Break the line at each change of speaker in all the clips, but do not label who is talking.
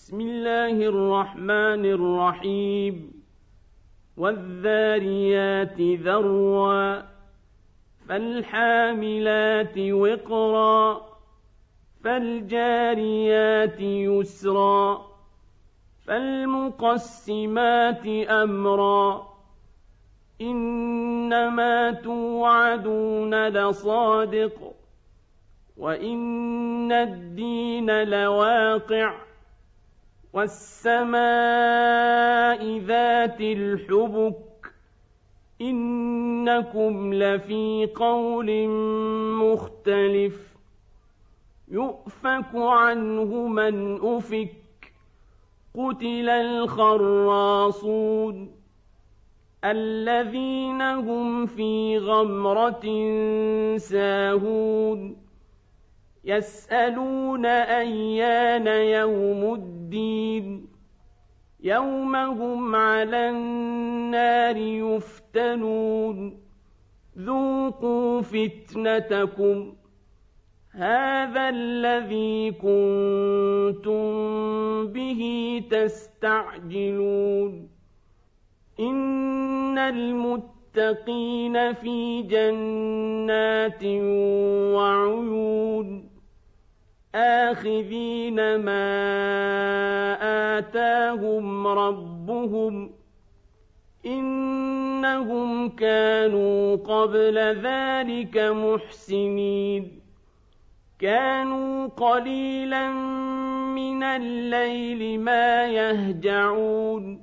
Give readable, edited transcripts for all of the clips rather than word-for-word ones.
بسم الله الرحمن الرحيم والذاريات ذروا فالحاملات وقرا فالجاريات يسرا فالمقسمات أمرا إنما توعدون لصادق وإن الدين لواقع والسماء ذات الحبك إنكم لفي قول مختلف يؤفك عنه من أفك قتل الخراصون الذين هم في غمرة ساهون يسألون أيان يوم الدين يوم هم على النار يفتنون ذوقوا فتنتكم هذا الذي كنتم به تستعجلون إن المتقين في جنات وعيون آخذين ما آتاهم ربهم إنهم كانوا قبل ذلك محسنين كانوا قليلا من الليل ما يهجعون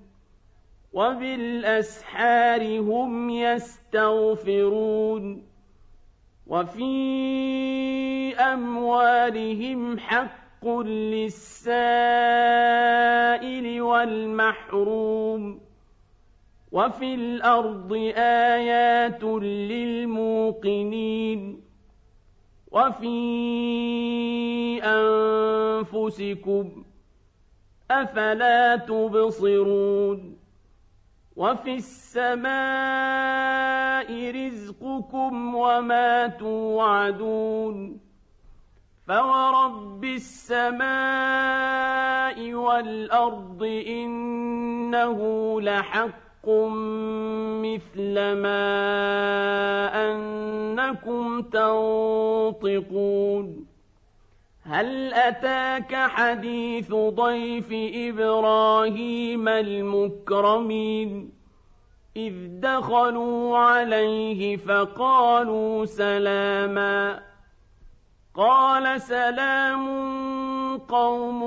وبالأسحار هم يستغفرون وفي أموالهم حق للسائل والمحروم وفي الأرض آيات للموقنين وفي أنفسكم أفلا تبصرون وفي السماء رزقكم وما توعدون فورب السماء والأرض إنه لحق مثل ما أنكم تنطقون هل أتاك حديث ضيف إبراهيم المكرمين إذ دخلوا عليه فقالوا سلاما قال سلام قوم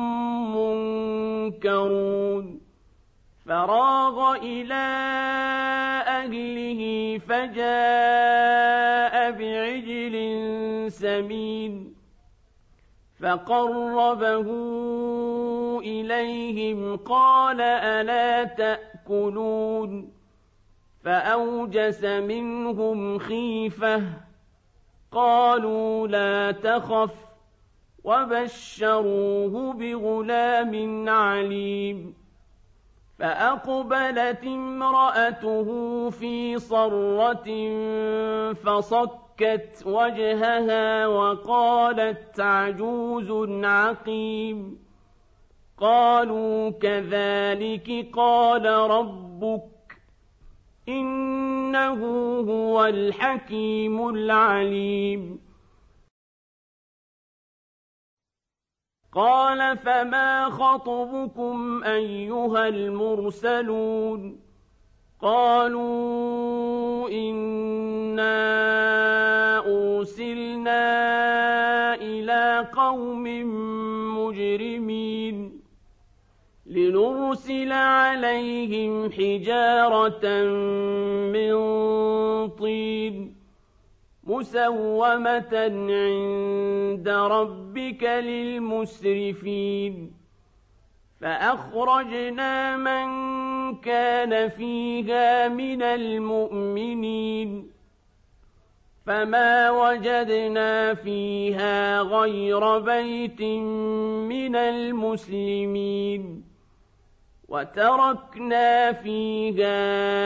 منكرون فراغ إلى أهله فجاء بعجل سمين فقربه إليهم قال ألا تأكلون فأوجس منهم خيفة قالوا لا تخف وبشروه بغلام عليم فأقبلت امرأته في صرة فصكت وجهها وقالت عجوز عقيم قالوا كذلك قال ربك إنه هو الحكيم العليم قال فما خطبكم أيها المرسلون قالوا إنا أرسلنا إلى قوم مجرمين لنرسل عليهم حجارة من طين مسومة عند ربك للمسرفين فأخرجنا من كان فيها من المؤمنين فما وجدنا فيها غير بيت من المسلمين وتركنا فيها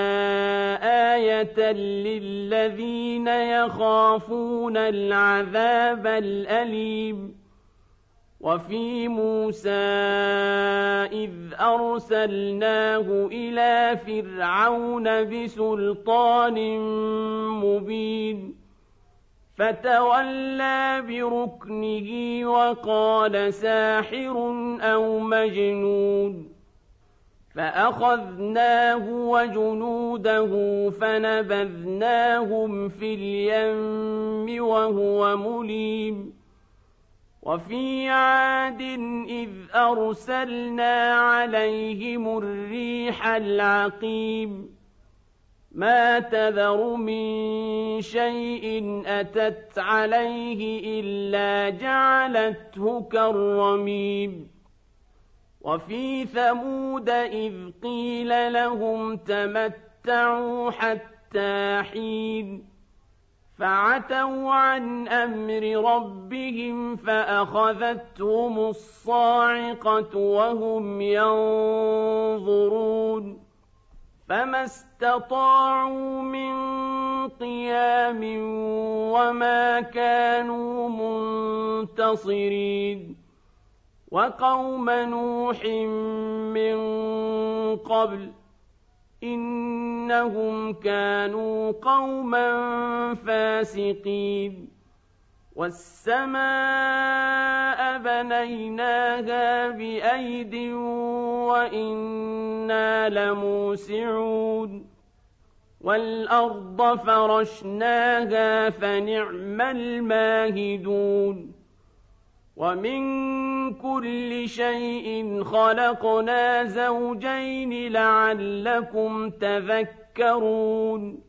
آية للذين يخافون العذاب الأليم وفي موسى إذ أرسلناه إلى فرعون بسلطان مبين فتولى بركنه وقال ساحر أو مجنون فأخذناه وجنوده فنبذناهم في اليم وهو مليم وفي عاد إذ أرسلنا عليهم الريح العقيم ما تذر من شيء أتت عليه إلا جعلته كالرميم وفي ثمود إذ قيل لهم تمتعوا حتى حين فعتوا عن أمر ربهم فأخذتهم الصاعقة وهم ينظرون فما استطاعوا من قيام وما كانوا منتصرين وقوم نوح من قبل إنهم كانوا قوما فاسقين والسماء بنيناها بأيد وإنا لموسعون والأرض فرشناها فنعم الماهدون ومن كل شيء خلقنا زوجين لعلكم تذكرون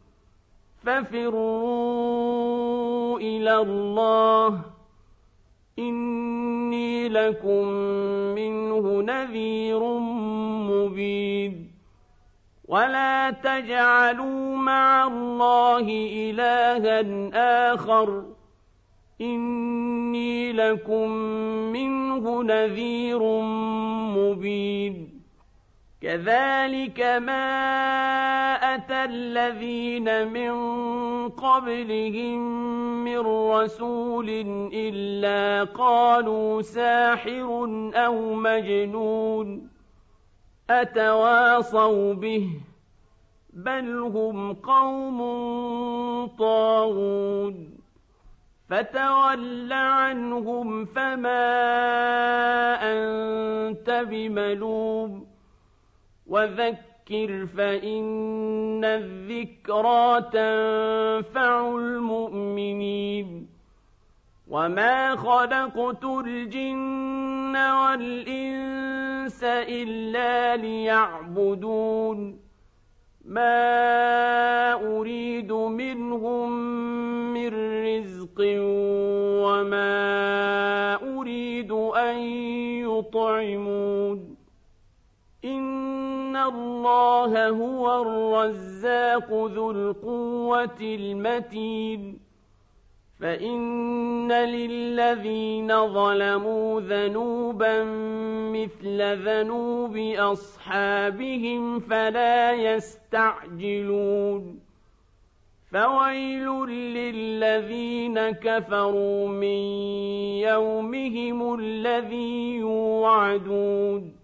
ففروا إلى الله إني لكم منه نذير مبين ولا تجعلوا مع الله إلها آخر إني لكم منه نذير مبين كذلك ما أتى الذين من قبلهم من رسول إلا قالوا ساحر أو مجنون أتواصوا به بل هم قوم طاغون فتول عنهم فما أنت بملوم وذكر فإن الذكرى تنفع المؤمنين وما خلقت الجن والإنس إلا ليعبدون ما أريد منهم من رزق وما أريد أن يطعمون إن الله هو الرزاق ذو القوة المتين فإن للذين ظلموا ذنوبا مثل ذنوب أصحابهم فلا يستعجلون فويل للذين كفروا من يومهم الذي يوعدون